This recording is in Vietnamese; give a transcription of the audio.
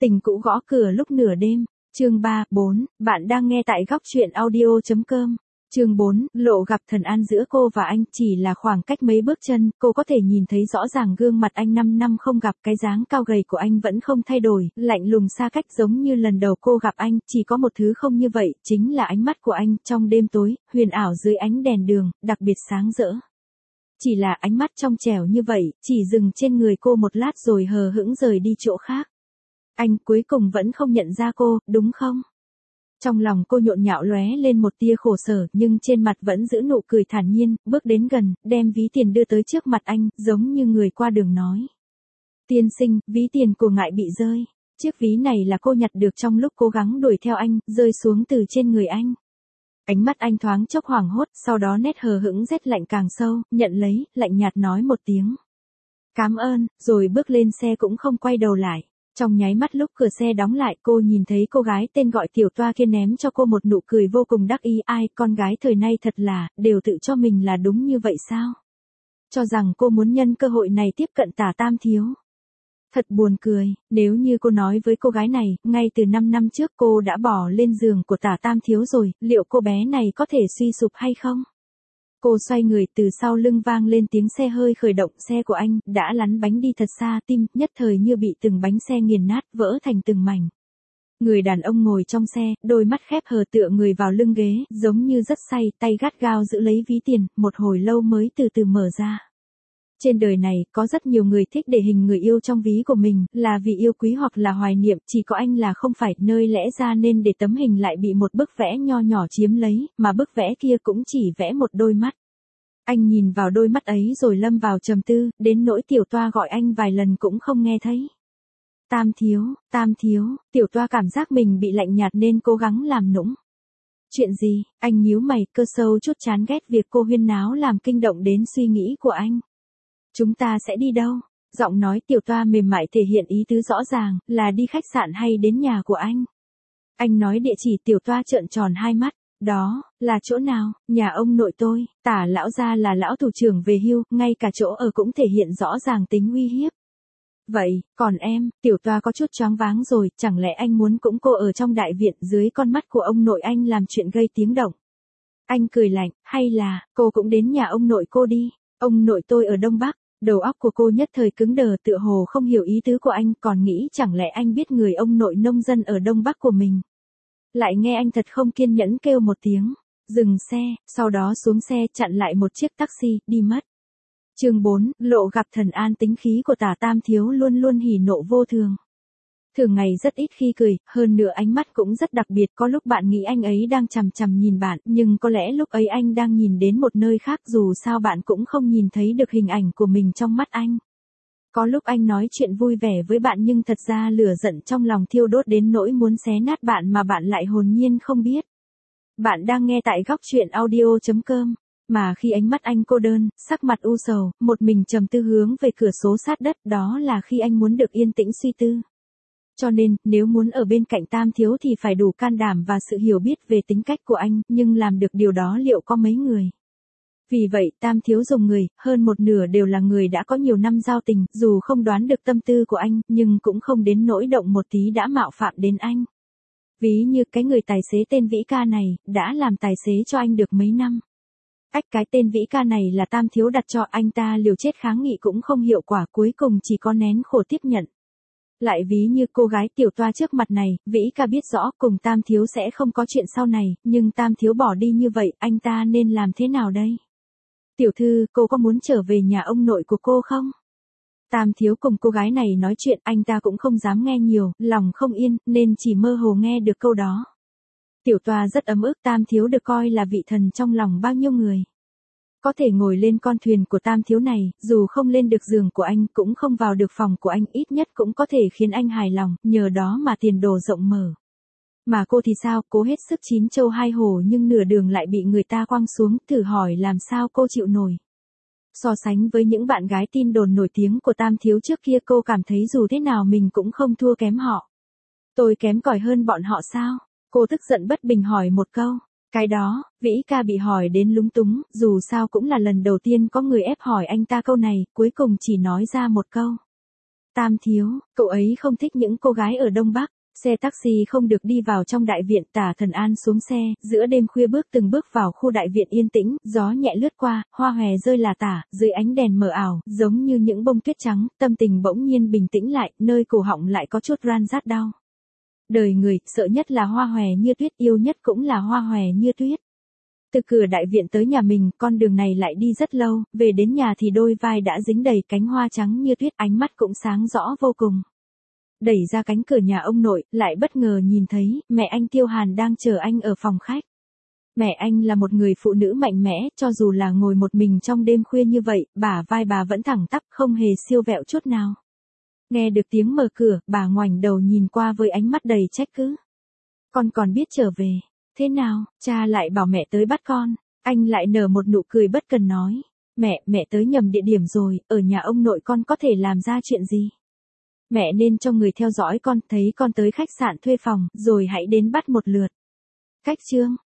Tình cũ gõ cửa lúc nửa đêm. Chương 3, 4, bạn đang nghe tại góc truyện audio.com. Chương 4, lộ gặp thần an giữa cô và anh chỉ là khoảng cách mấy bước chân, cô có thể nhìn thấy rõ ràng gương mặt anh 5 năm không gặp, cái dáng cao gầy của anh vẫn không thay đổi, lạnh lùng xa cách giống như lần đầu cô gặp anh, chỉ có một thứ không như vậy, chính là ánh mắt của anh, trong đêm tối, huyền ảo dưới ánh đèn đường, đặc biệt sáng rỡ. Chỉ là ánh mắt trong trẻo như vậy, chỉ dừng trên người cô một lát rồi hờ hững rời đi chỗ khác. Anh cuối cùng vẫn không nhận ra cô, đúng không? Trong lòng cô nhộn nhạo lóe lên một tia khổ sở, nhưng trên mặt vẫn giữ nụ cười thản nhiên, bước đến gần, đem ví tiền đưa tới trước mặt anh, giống như người qua đường nói. Tiên sinh, ví tiền của ngài bị rơi. Chiếc ví này là cô nhặt được trong lúc cố gắng đuổi theo anh, rơi xuống từ trên người anh. Ánh mắt anh thoáng chốc hoảng hốt, sau đó nét hờ hững rét lạnh càng sâu, nhận lấy, lạnh nhạt nói một tiếng. Cảm ơn, rồi bước lên xe cũng không quay đầu lại. Trong nháy mắt lúc cửa xe đóng lại cô nhìn thấy cô gái tên gọi Tiểu Toa kia ném cho cô một nụ cười vô cùng đắc ý. Ai, con gái thời nay thật là, đều tự cho mình là đúng như vậy sao? Cho rằng cô muốn nhân cơ hội này tiếp cận Tả Tam Thiếu. Thật buồn cười, nếu như cô nói với cô gái này, ngay từ 5 năm trước cô đã bỏ lên giường của Tả Tam Thiếu rồi, liệu cô bé này có thể suy sụp hay không? Cô xoay người, từ sau lưng vang lên tiếng xe hơi khởi động, xe của anh đã lăn bánh đi thật xa, tim nhất thời như bị từng bánh xe nghiền nát, vỡ thành từng mảnh. Người đàn ông ngồi trong xe, đôi mắt khép hờ tựa người vào lưng ghế, giống như rất say, tay gắt gao giữ lấy ví tiền, một hồi lâu mới từ từ mở ra. Trên đời này, có rất nhiều người thích để hình người yêu trong ví của mình, là vì yêu quý hoặc là hoài niệm, chỉ có anh là không phải, nơi lẽ ra nên để tấm hình lại bị một bức vẽ nho nhỏ chiếm lấy, mà bức vẽ kia cũng chỉ vẽ một đôi mắt. Anh nhìn vào đôi mắt ấy rồi lâm vào trầm tư, đến nỗi Tiểu Toa gọi anh vài lần cũng không nghe thấy. Tam thiếu, Tiểu Toa cảm giác mình bị lạnh nhạt nên cố gắng làm nũng. Chuyện gì? Anh nhíu mày, cơ sâu chút chán ghét việc cô huyên náo làm kinh động đến suy nghĩ của anh. Chúng ta sẽ đi đâu? Giọng nói Tiểu Toa mềm mại thể hiện ý tứ rõ ràng, là đi khách sạn hay đến nhà của anh. Anh nói địa chỉ, Tiểu Toa trợn tròn hai mắt. Đó, là chỗ nào? Nhà ông nội tôi, Tả lão gia là lão thủ trưởng về hưu, ngay cả chỗ ở cũng thể hiện rõ ràng tính uy hiếp. Vậy, còn em, Tiểu Toa có chút choáng váng rồi, chẳng lẽ anh muốn cũng cô ở trong đại viện dưới con mắt của ông nội anh làm chuyện gây tiếng động? Anh cười lạnh, hay là, cô cũng đến nhà ông nội cô đi, ông nội tôi ở Đông Bắc. Đầu óc của cô nhất thời cứng đờ, tựa hồ không hiểu ý tứ của anh, còn nghĩ chẳng lẽ anh biết người ông nội nông dân ở Đông Bắc của mình. Lại nghe anh thật không kiên nhẫn kêu một tiếng, dừng xe, sau đó xuống xe chặn lại một chiếc taxi, đi mất. Chương 4, lộ gặp thần an. Tính khí của Tả Tam Thiếu luôn luôn hỉ nộ vô thường. Thường ngày rất ít khi cười, hơn nữa ánh mắt cũng rất đặc biệt, có lúc bạn nghĩ anh ấy đang chằm chằm nhìn bạn, nhưng có lẽ lúc ấy anh đang nhìn đến một nơi khác, dù sao bạn cũng không nhìn thấy được hình ảnh của mình trong mắt anh. Có lúc anh nói chuyện vui vẻ với bạn nhưng thật ra lửa giận trong lòng thiêu đốt đến nỗi muốn xé nát bạn mà bạn lại hồn nhiên không biết. Bạn đang nghe tại góc truyện audio.com. Mà khi ánh mắt anh cô đơn, sắc mặt u sầu, một mình trầm tư hướng về cửa sổ sát đất, đó là khi anh muốn được yên tĩnh suy tư. Cho nên, nếu muốn ở bên cạnh Tam Thiếu thì phải đủ can đảm và sự hiểu biết về tính cách của anh, nhưng làm được điều đó liệu có mấy người? Vì vậy, Tam Thiếu dùng người, hơn một nửa đều là người đã có nhiều năm giao tình, dù không đoán được tâm tư của anh, nhưng cũng không đến nỗi động một tí đã mạo phạm đến anh. Ví như cái người tài xế tên Vĩ Ca này, đã làm tài xế cho anh được mấy năm. Cái tên Vĩ Ca này là Tam Thiếu đặt cho, anh ta liều chết kháng nghị cũng không hiệu quả, cuối cùng chỉ có nén khổ tiếp nhận. Lại ví như cô gái Tiểu Toa trước mặt này, Vĩ Ca biết rõ cùng Tam Thiếu sẽ không có chuyện sau này, nhưng Tam Thiếu bỏ đi như vậy, anh ta nên làm thế nào đây? Tiểu thư, cô có muốn trở về nhà ông nội của cô không? Tam Thiếu cùng cô gái này nói chuyện, anh ta cũng không dám nghe nhiều, lòng không yên, nên chỉ mơ hồ nghe được câu đó. Tiểu Toa rất ấm ức, Tam Thiếu được coi là vị thần trong lòng bao nhiêu người. Có thể ngồi lên con thuyền của Tam Thiếu này, dù không lên được giường của anh, cũng không vào được phòng của anh, ít nhất cũng có thể khiến anh hài lòng, nhờ đó mà tiền đồ rộng mở. Mà cô thì sao, cố hết sức chín châu hai hổ nhưng nửa đường lại bị người ta quăng xuống, thử hỏi làm sao cô chịu nổi. So sánh với những bạn gái tin đồn nổi tiếng của Tam Thiếu trước kia, cô cảm thấy dù thế nào mình cũng không thua kém họ. Tôi kém cỏi hơn bọn họ sao? Cô tức giận bất bình hỏi một câu. Cái đó, Vĩ Ca bị hỏi đến lúng túng, dù sao cũng là lần đầu tiên có người ép hỏi anh ta câu này, cuối cùng chỉ nói ra một câu. Tam thiếu, cậu ấy không thích những cô gái ở Đông Bắc. Xe taxi không được đi vào trong đại viện, Tả Thần An xuống xe, giữa đêm khuya từng bước vào khu đại viện yên tĩnh, gió nhẹ lướt qua, hoa hòe rơi là tả, dưới ánh đèn mờ ảo, giống như những bông tuyết trắng, tâm tình bỗng nhiên bình tĩnh lại, nơi cổ họng lại có chút ran rát đau. Đời người, sợ nhất là hoa hòe như tuyết, yêu nhất cũng là hoa hòe như tuyết. Từ cửa đại viện tới nhà mình, con đường này lại đi rất lâu, về đến nhà thì đôi vai đã dính đầy cánh hoa trắng như tuyết, ánh mắt cũng sáng rõ vô cùng. Đẩy ra cánh cửa nhà ông nội, lại bất ngờ nhìn thấy, mẹ anh Tiêu Hàn đang chờ anh ở phòng khách. Mẹ anh là một người phụ nữ mạnh mẽ, cho dù là ngồi một mình trong đêm khuya như vậy, bả vai bà vẫn thẳng tắp, không hề siêu vẹo chút nào. Nghe được tiếng mở cửa, bà ngoảnh đầu nhìn qua với ánh mắt đầy trách cứ. Con còn biết trở về. Thế nào, cha lại bảo mẹ tới bắt con. Anh lại nở một nụ cười bất cần nói. Mẹ tới nhầm địa điểm rồi, ở nhà ông nội con có thể làm ra chuyện gì? Mẹ nên cho người theo dõi con, thấy con tới khách sạn thuê phòng, rồi hãy đến bắt một lượt. Cách chương